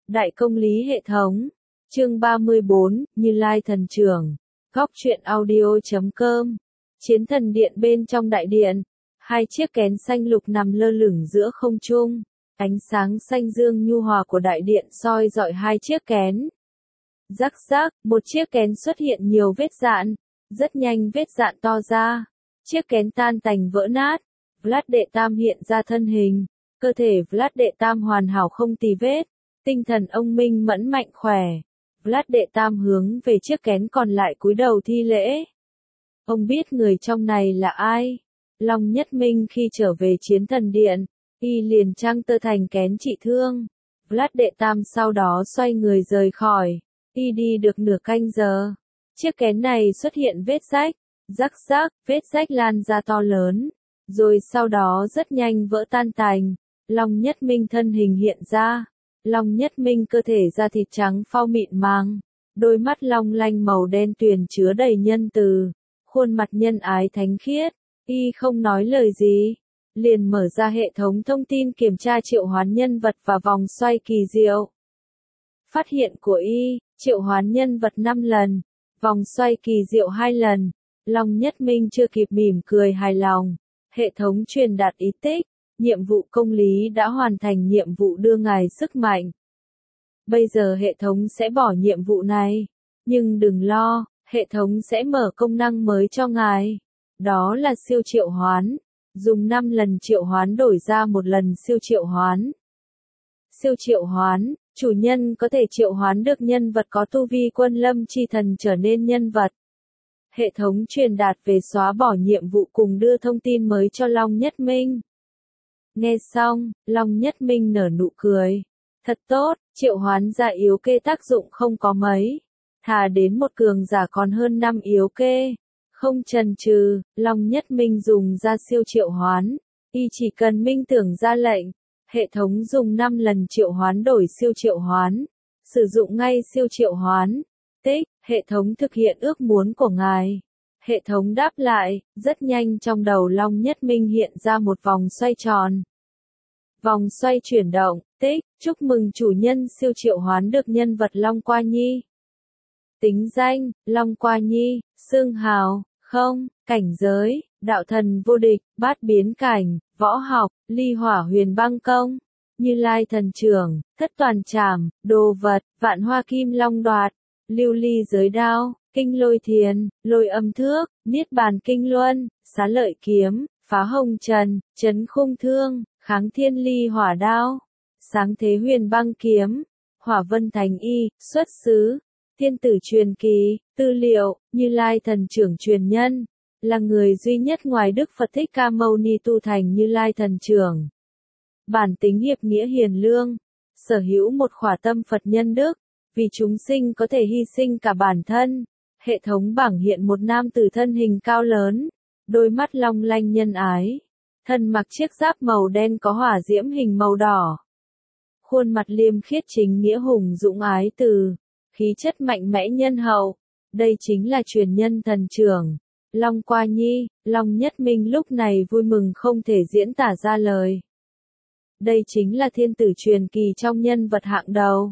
Đại công lý hệ thống. Chương 34, Như Lai thần trưởng. Góc truyện audio.com. Chiến thần điện bên trong đại điện, hai chiếc kén xanh lục nằm lơ lửng giữa không trung. Ánh sáng xanh dương nhu hòa của đại điện soi rọi hai chiếc kén. Rắc rắc, một chiếc kén xuất hiện nhiều vết dạn. Rất nhanh vết dạn to ra. Chiếc kén tan tành vỡ nát. Vlad Đệ Tam hiện ra thân hình. Cơ thể Vlad Đệ Tam hoàn hảo không tì vết. Tinh thần ông minh mẫn mạnh khỏe. Vlad Đệ Tam hướng về chiếc kén còn lại cúi đầu thi lễ. Ông biết người trong này là ai? Long Nhất Minh khi trở về chiến thần điện, y liền trang tơ thành kén trị thương. Vlad Đệ Tam sau đó xoay người rời khỏi. Y đi được nửa canh giờ. Chiếc kén này xuất hiện vết rách. Rắc rắc, vết rách lan ra to lớn. Rồi sau đó rất nhanh vỡ tan tành. Long Nhất Minh thân hình hiện ra. Long Nhất Minh cơ thể da thịt trắng phau mịn màng. Đôi mắt long lanh màu đen tuyền chứa đầy nhân từ. Khuôn mặt nhân ái thánh khiết. Y không nói lời gì. Liền mở ra hệ thống thông tin kiểm tra triệu hoán nhân vật và vòng xoay kỳ diệu. Phát hiện của Y, triệu hoán nhân vật 5 lần. Vòng xoay kỳ diệu 2 lần. Long Nhất Minh chưa kịp mỉm cười hài lòng. Hệ thống truyền đạt ý tích. Nhiệm vụ công lý đã hoàn thành nhiệm vụ đưa ngài sức mạnh. Bây giờ hệ thống sẽ bỏ nhiệm vụ này. Nhưng đừng lo, hệ thống sẽ mở công năng mới cho ngài. Đó là siêu triệu hoán. Dùng 5 lần triệu hoán đổi ra một lần siêu triệu hoán. Siêu triệu hoán, chủ nhân có thể triệu hoán được nhân vật có tu vi quân lâm chi thần trở nên nhân vật. Hệ thống truyền đạt về xóa bỏ nhiệm vụ cùng đưa thông tin mới cho Long Nhất Minh. Nghe xong, Long Nhất Minh nở nụ cười. Thật tốt, triệu hoán giả yếu kê tác dụng không có mấy. Thà đến một cường giả còn hơn 5 yếu kê. Không chần chừ, Long Nhất Minh dùng ra siêu triệu hoán. Y chỉ cần minh tưởng ra lệnh. Hệ thống dùng 5 lần triệu hoán đổi siêu triệu hoán. Sử dụng ngay siêu triệu hoán. Tích, hệ thống thực hiện ước muốn của ngài. Hệ thống đáp lại, rất nhanh trong đầu Long Nhất Minh hiện ra một vòng xoay tròn. Vòng xoay chuyển động, tích, chúc mừng chủ nhân siêu triệu hoán được nhân vật Long Qua Nhi. Tính danh, Long Qua Nhi, xương hào, không, cảnh giới, đạo thần vô địch, bát biến cảnh, võ học, ly hỏa huyền băng công, Như Lai thần trưởng, thất toàn trảm, đồ vật, vạn hoa kim long đoạt, lưu ly giới đao, kinh lôi thiền, lôi âm thước, niết bàn kinh luân, xá lợi kiếm, phá hồng trần, chấn khung thương, kháng thiên ly hỏa đao, sáng thế huyền băng kiếm, hỏa vân thành y, xuất xứ, thiên tử truyền kỳ, tư liệu, Như Lai thần trưởng truyền nhân, là người duy nhất ngoài Đức Phật Thích Ca Mâu Ni tu thành Như Lai thần trưởng. Bản tính hiệp nghĩa hiền lương, sở hữu một khỏa tâm Phật nhân đức, vì chúng sinh có thể hy sinh cả bản thân. Hệ thống bảng hiện một nam tử thân hình cao lớn, đôi mắt long lanh nhân ái, thân mặc chiếc giáp màu đen có hỏa diễm hình màu đỏ. Khuôn mặt liêm khiết chính nghĩa hùng dũng ái từ, khí chất mạnh mẽ nhân hậu. Đây chính là truyền nhân thần trưởng, Long Qua Nhi. Long Nhất Minh lúc này vui mừng không thể diễn tả ra lời. Đây chính là thiên tử truyền kỳ trong nhân vật hạng đầu.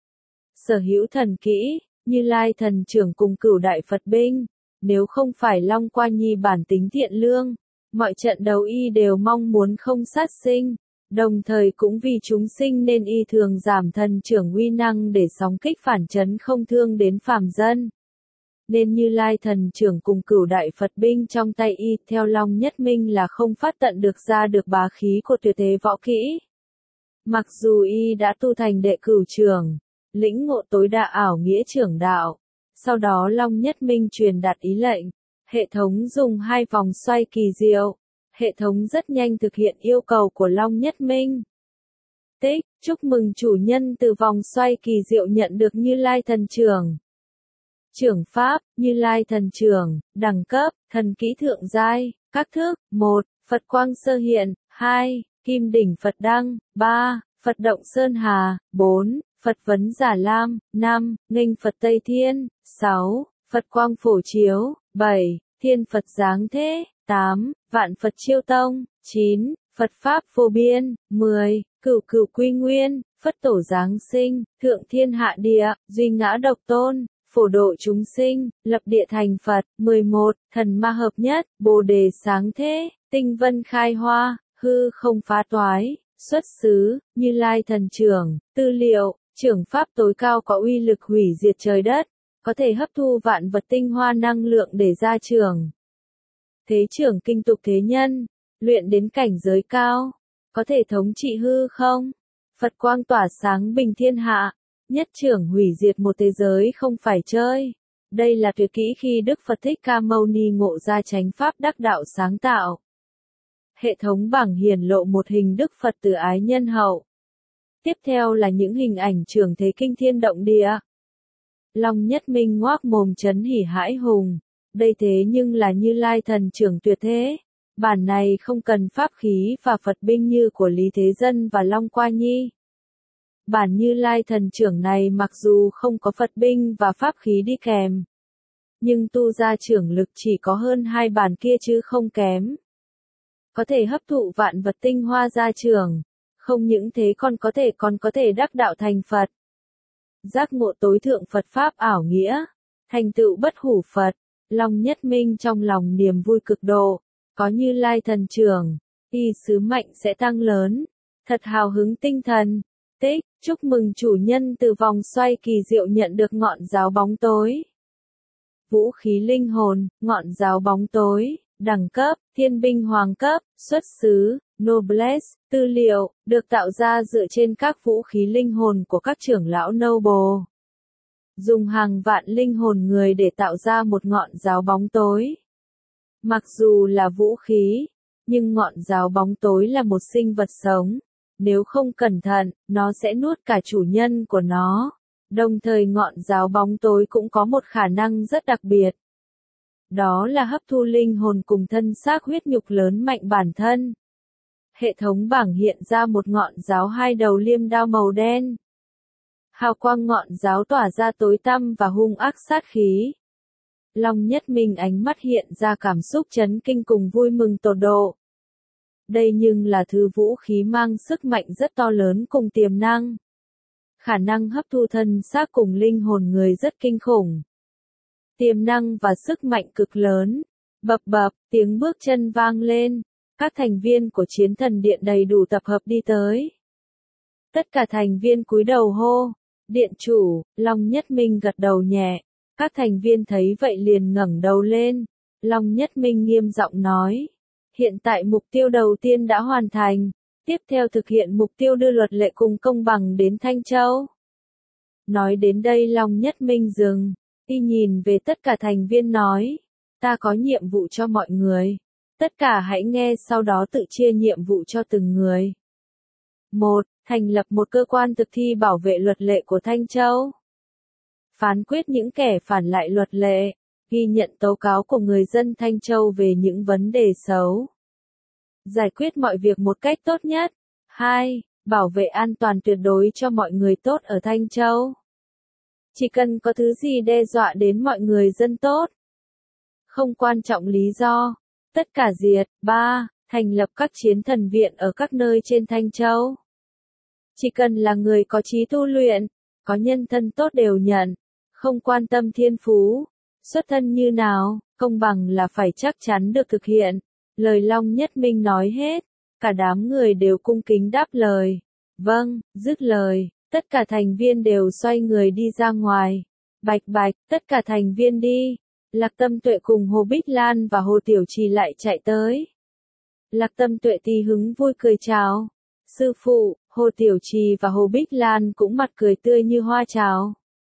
Sở hữu thần kỹ, Như Lai thần trưởng cùng Cửu đại Phật binh. Nếu không phải Long Qua Nhi bản tính thiện lương, mọi trận đấu y đều mong muốn không sát sinh. Đồng thời cũng vì chúng sinh nên y thường giảm thần trưởng uy năng để sóng kích phản chấn không thương đến phàm dân. Nên Như Lai thần trưởng cùng Cửu đại Phật binh trong tay y theo Long Nhất Minh là không phát tận được ra được bá khí của tuyệt thế võ kỹ. Mặc dù y đã tu thành đệ cửu trưởng, lĩnh ngộ tối đa ảo nghĩa trưởng đạo. Sau đó Long Nhất Minh truyền đạt ý lệnh. Hệ thống dùng 2 vòng xoay kỳ diệu. Hệ thống rất nhanh thực hiện yêu cầu của Long Nhất Minh. Tích, chúc mừng chủ nhân từ vòng xoay kỳ diệu nhận được Như Lai thần trưởng. Trưởng pháp, Như Lai thần trưởng, đẳng cấp, thần kỹ thượng giai, các thức, 1, Phật quang sơ hiện, 2, Kim đỉnh Phật đăng, 3, Phật động Sơn Hà, 4, Phật vấn Giả Lam, 5, nghênh Phật Tây Thiên, 6, Phật quang phổ chiếu, 7, Thiên Phật giáng thế, 8, Vạn Phật chiêu tông, 9, Phật pháp vô biên, 10, Cửu cửu quy nguyên, Phất tổ giáng sinh, thượng thiên hạ địa, duy ngã độc tôn, phổ độ chúng sinh, lập địa thành Phật. 11. Thần ma hợp nhất, Bồ đề sáng thế, tinh vân khai hoa, hư không phá toái. Xuất xứ, Như Lai thần trưởng. Tư liệu, trưởng pháp tối cao có uy lực hủy diệt trời đất, có thể hấp thu vạn vật tinh hoa năng lượng để ra trưởng. Thế trưởng kinh tục thế nhân, luyện đến cảnh giới cao, có thể thống trị hư không. Phật quang tỏa sáng bình thiên hạ, nhất trưởng hủy diệt một thế giới không phải chơi. Đây là tuyệt kỹ khi Đức Phật Thích Ca Mâu Ni ngộ ra chánh pháp đắc đạo sáng tạo. Hệ thống bảng hiển lộ một hình Đức Phật từ ái nhân hậu. Tiếp theo là những hình ảnh trưởng thế kinh thiên động địa. Long Nhất Minh ngoác mồm chấn hỉ hãi hùng. Đây thế nhưng là Như Lai thần trưởng tuyệt thế. Bản này không cần pháp khí và Phật binh như của Lý Thế Dân và Long Qua Nhi. Bản Như Lai thần trưởng này mặc dù không có Phật binh và pháp khí đi kèm, nhưng tu ra trưởng lực chỉ có hơn hai bản kia chứ không kém. Có thể hấp thụ vạn vật tinh hoa ra trưởng. Không những thế còn có thể đắc đạo thành Phật. Giác ngộ tối thượng Phật Pháp ảo nghĩa. Thành tựu bất hủ Phật. Long Nhất Minh trong lòng niềm vui cực độ. Có Như Lai thần trưởng, thì sứ mệnh sẽ tăng lớn. Thật hào hứng tinh thần. Tích, chúc mừng chủ nhân từ vòng xoay kỳ diệu nhận được ngọn giáo bóng tối. Vũ khí linh hồn, ngọn giáo bóng tối. Đẳng cấp, thiên binh hoàng cấp, xuất xứ, Noblesse. Tư liệu, được tạo ra dựa trên các vũ khí linh hồn của các trưởng lão Noble. Dùng hàng vạn linh hồn người để tạo ra một ngọn giáo bóng tối. Mặc dù là vũ khí, nhưng ngọn giáo bóng tối là một sinh vật sống. Nếu không cẩn thận, nó sẽ nuốt cả chủ nhân của nó. Đồng thời ngọn giáo bóng tối cũng có một khả năng rất đặc biệt. Đó là hấp thu linh hồn cùng thân xác huyết nhục lớn mạnh bản thân. Hệ thống bảng hiện ra một ngọn giáo hai đầu liêm đao màu đen. Hào quang ngọn giáo tỏa ra tối tăm và hung ác sát khí. Long Nhất Minh ánh mắt hiện ra cảm xúc chấn kinh cùng vui mừng tột độ. Đây nhưng là thứ vũ khí mang sức mạnh rất to lớn cùng tiềm năng. Khả năng hấp thu thân xác cùng linh hồn người rất kinh khủng. Tiềm năng và sức mạnh cực lớn. Bập bập, tiếng bước chân vang lên. Các thành viên của Chiến Thần Điện đầy đủ tập hợp đi tới. Tất cả thành viên cúi đầu hô. Điện chủ, Long Nhất Minh gật đầu nhẹ. Các thành viên thấy vậy liền ngẩng đầu lên. Long Nhất Minh nghiêm giọng nói. Hiện tại mục tiêu đầu tiên đã hoàn thành. Tiếp theo thực hiện mục tiêu đưa luật lệ cùng công bằng đến Thanh Châu. Nói đến đây Long Nhất Minh dừng. Y nhìn về tất cả thành viên nói. Ta có nhiệm vụ cho mọi người. Tất cả hãy nghe sau đó tự chia nhiệm vụ cho từng người. 1. Thành lập một cơ quan thực thi bảo vệ luật lệ của Thanh Châu. Phán quyết những kẻ phản lại luật lệ. Ghi nhận tố cáo của người dân Thanh Châu về những vấn đề xấu. Giải quyết mọi việc một cách tốt nhất. 2. Bảo vệ an toàn tuyệt đối cho mọi người tốt ở Thanh Châu. Chỉ cần có thứ gì đe dọa đến mọi người dân tốt. Không quan trọng lý do. Tất cả diệt. 3. Thành lập các chiến thần viện ở các nơi trên Thanh Châu. Chỉ cần là người có trí tu luyện, có nhân thân tốt đều nhận. Không quan tâm thiên phú, xuất thân như nào, công bằng là phải chắc chắn được thực hiện. Lời Long Nhất Minh nói hết. Cả đám người đều cung kính đáp lời. Vâng, dứt lời. Tất cả thành viên đều xoay người đi ra ngoài. Bạch bạch, tất cả thành viên đi. Lạc Tâm Tuệ cùng Hồ Bích Lan và Hồ Tiểu Trì lại chạy tới. Lạc Tâm Tuệ thì hứng vui cười chào. Sư phụ, Hồ Tiểu Trì và Hồ Bích Lan cũng mặt cười tươi như hoa chào.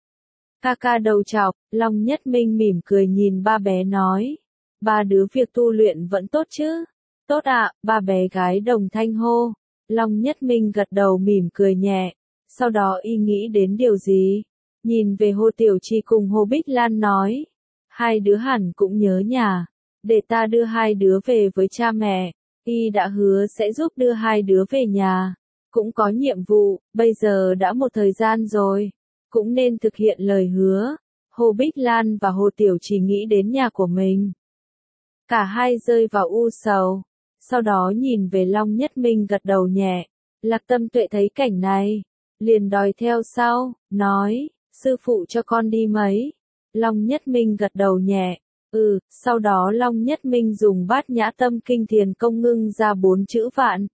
Ca ca đầu chọc, Long Nhất Minh mỉm cười nhìn ba bé nói. Ba đứa việc tu luyện vẫn tốt chứ? Tốt ạ, ba bé gái đồng thanh hô. Long Nhất Minh gật đầu mỉm cười nhẹ. Sau đó y nghĩ đến điều gì? Nhìn về Hồ Tiểu Trì cùng Hồ Bích Lan nói. Hai đứa hẳn cũng nhớ nhà. Để ta đưa hai đứa về với cha mẹ. Y đã hứa sẽ giúp đưa hai đứa về nhà. Cũng có nhiệm vụ, bây giờ đã một thời gian rồi. Cũng nên thực hiện lời hứa. Hồ Bích Lan và Hồ Tiểu Trì nghĩ đến nhà của mình. Cả hai rơi vào u sầu. Sau đó nhìn về Long Nhất Minh gật đầu nhẹ. Lạc Tâm Tuệ thấy cảnh này, liền đòi theo sau, nói, sư phụ cho con đi mấy. Long Nhất Minh gật đầu nhẹ, sau đó Long Nhất Minh dùng Bát Nhã Tâm Kinh Thiền Công ngưng ra 4 chữ vạn.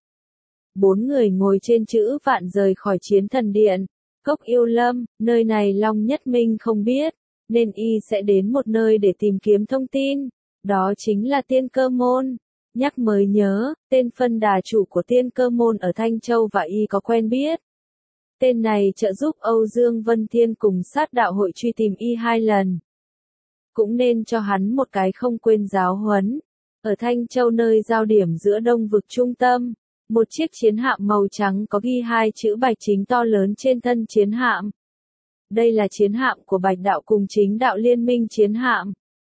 4 người ngồi trên chữ vạn rời khỏi Chiến Thần Điện, Cốc Yêu Lâm, nơi này Long Nhất Minh không biết, nên y sẽ đến một nơi để tìm kiếm thông tin, đó chính là Tiên Cơ Môn. Nhắc mới nhớ, tên phân đà chủ của Tiên Cơ Môn ở Thanh Châu và y có quen biết. Tên này trợ giúp Âu Dương Vân Thiên cùng sát đạo hội truy tìm y 2 lần. Cũng nên cho hắn một cái không quên giáo huấn. Ở Thanh Châu nơi giao điểm giữa Đông vực trung tâm, một chiếc chiến hạm màu trắng có ghi 2 chữ Bạch Chính to lớn trên thân chiến hạm. Đây là chiến hạm của Bạch đạo cùng Chính đạo liên minh chiến hạm.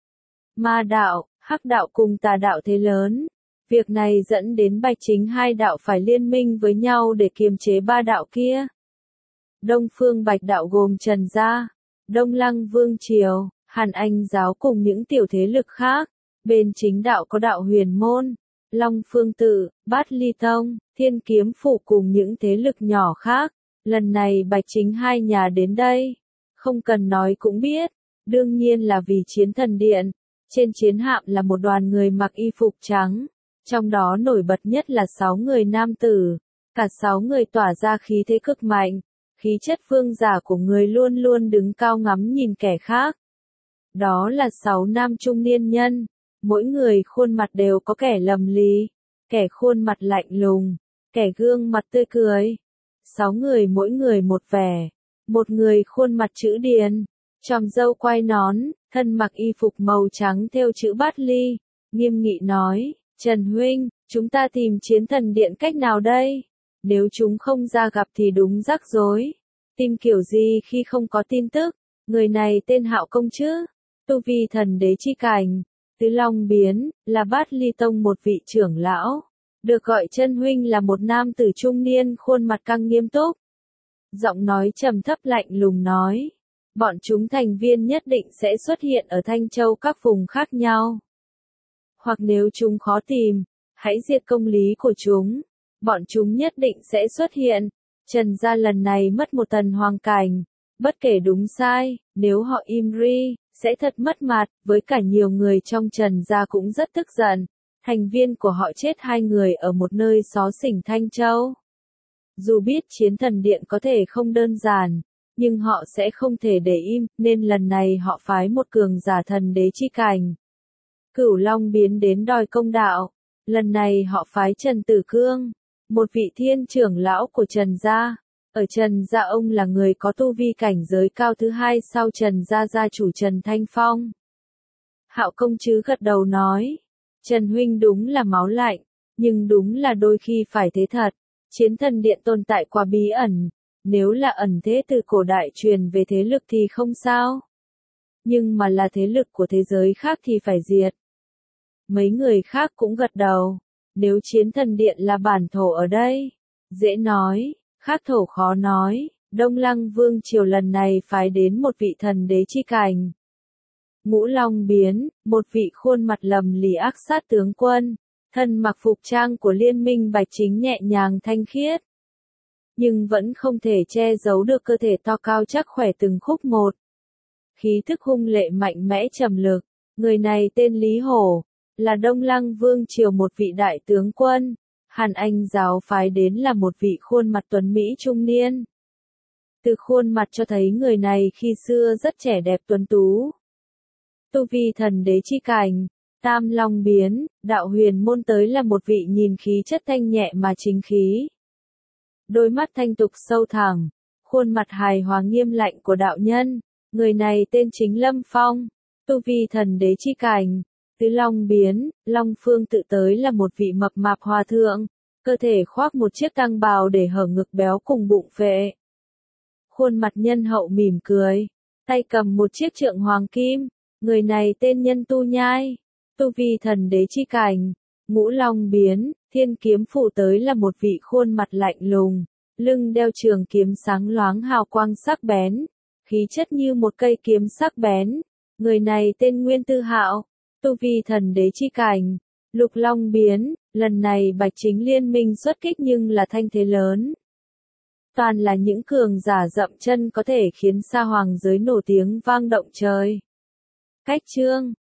Ma đạo, Hắc đạo cùng Tà đạo thế lớn. Việc này dẫn đến Bạch Chính 2 đạo phải liên minh với nhau để kiềm chế 3 đạo kia. Đông phương Bạch đạo gồm Trần Gia, Đông Lăng Vương Triều, Hàn Anh giáo cùng những tiểu thế lực khác. Bên Chính đạo có đạo Huyền Môn, Long Phương Tự, Bát Ly Tông, Thiên Kiếm Phủ cùng những thế lực nhỏ khác. Lần này Bạch Chính 2 nhà đến đây, không cần nói cũng biết, đương nhiên là vì Chiến Thần Điện. Trên chiến hạm là một đoàn người mặc y phục trắng, trong đó nổi bật nhất là 6 người nam tử, cả 6 người tỏa ra khí thế cực mạnh, khí chất vương giả của người luôn luôn đứng cao ngắm nhìn kẻ khác. Đó là 6 nam trung niên nhân, mỗi người khuôn mặt đều có kẻ lầm lì, kẻ khuôn mặt lạnh lùng, kẻ gương mặt tươi cười. 6 người mỗi người một vẻ, một người khuôn mặt chữ điền, tròm râu quai nón, thân mặc y phục màu trắng thêu chữ Bát Ly, nghiêm nghị nói, Trần Huynh, chúng ta tìm Chiến Thần Điện cách nào đây? Nếu chúng không ra gặp thì đúng rắc rối. Tìm kiểu gì khi không có tin tức? Người này tên Hạo Công chứ? Tu vi thần đế chi cảnh, Tứ Long Biến, là Bát Ly Tông một vị trưởng lão. Được gọi Chân Huynh là một nam tử trung niên khuôn mặt căng nghiêm túc. Giọng nói trầm thấp lạnh lùng nói. Bọn chúng thành viên nhất định sẽ xuất hiện ở Thanh Châu các vùng khác nhau. Hoặc nếu chúng khó tìm, hãy diệt công lý của chúng. Bọn chúng nhất định sẽ xuất hiện. Trần gia lần này mất một tần hoàng cảnh. Bất kể đúng sai, nếu họ im ri, sẽ thật mất mặt. Với cả nhiều người trong Trần gia cũng rất tức giận. Thành viên của họ chết 2 người ở một nơi xó xỉnh Thanh Châu. Dù biết Chiến Thần Điện có thể không đơn giản, nhưng họ sẽ không thể để im, nên lần này họ phái một cường giả thần đế chi cảnh. Cửu Long Biến đến đòi công đạo. Lần này họ phái Trần Tử Cương, một vị thiên trưởng lão của Trần gia. Ở Trần gia ông là người có tu vi cảnh giới cao thứ 2 sau Trần gia gia chủ Trần Thanh Phong. Hạo Công chứ gật đầu nói, Trần Huynh đúng là máu lạnh, nhưng đúng là đôi khi phải thế thật. Chiến Thần Điện tồn tại quá bí ẩn, nếu là ẩn thế từ cổ đại truyền về thế lực thì không sao. Nhưng mà là thế lực của thế giới khác thì phải diệt. Mấy người khác cũng gật đầu, nếu Chiến Thần Điện là bản thổ ở đây, dễ nói, khác thổ khó nói. Đông Lăng Vương Triều lần này phái đến một vị thần đế chi cảnh. Ngũ Long Biến, một vị khuôn mặt lầm lì ác sát tướng quân, thân mặc phục trang của liên minh Bạch Chính nhẹ nhàng thanh khiết. Nhưng vẫn không thể che giấu được cơ thể to cao chắc khỏe từng khúc một. Khí thức hung lệ mạnh mẽ trầm lực, người này tên Lý Hổ, là Đông Lăng Vương Triều một vị đại tướng quân. Hàn Anh giáo phái đến là một vị khuôn mặt tuấn Mỹ trung niên. Từ khuôn mặt cho thấy người này khi xưa rất trẻ đẹp tuấn tú. Tu vi thần đế chi cảnh, Tam Long Biến, đạo Huyền Môn tới là một vị nhìn khí chất thanh nhẹ mà chính khí. Đôi mắt thanh tục sâu thẳm, khuôn mặt hài hòa nghiêm lạnh của đạo nhân. Người này tên chính Lâm Phong, tu vi thần đế chi cảnh. Tứ Long Biến, Long Phương Tự tới là một vị mập mạp hòa thượng, cơ thể khoác một chiếc căng bào để hở ngực béo cùng bụng phệ. Khuôn mặt nhân hậu mỉm cười, tay cầm một chiếc trượng hoàng kim. Người này tên Nhân Tu Nhai, tu vi thần đế chi cảnh. Ngũ Long Biến, Thiên Kiếm Phủ tới là một vị khuôn mặt lạnh lùng, lưng đeo trường kiếm sáng loáng hào quang sắc bén, khí chất như một cây kiếm sắc bén. Người này tên Nguyên Tư Hạo, tu vi thần đế chi cảnh. Lục Long Biến, Lần này Bạch Chính liên minh xuất kích nhưng là thanh thế lớn. Toàn là những cường giả dậm chân có thể khiến Sa Hoàng giới nổi tiếng vang động trời. Cách chương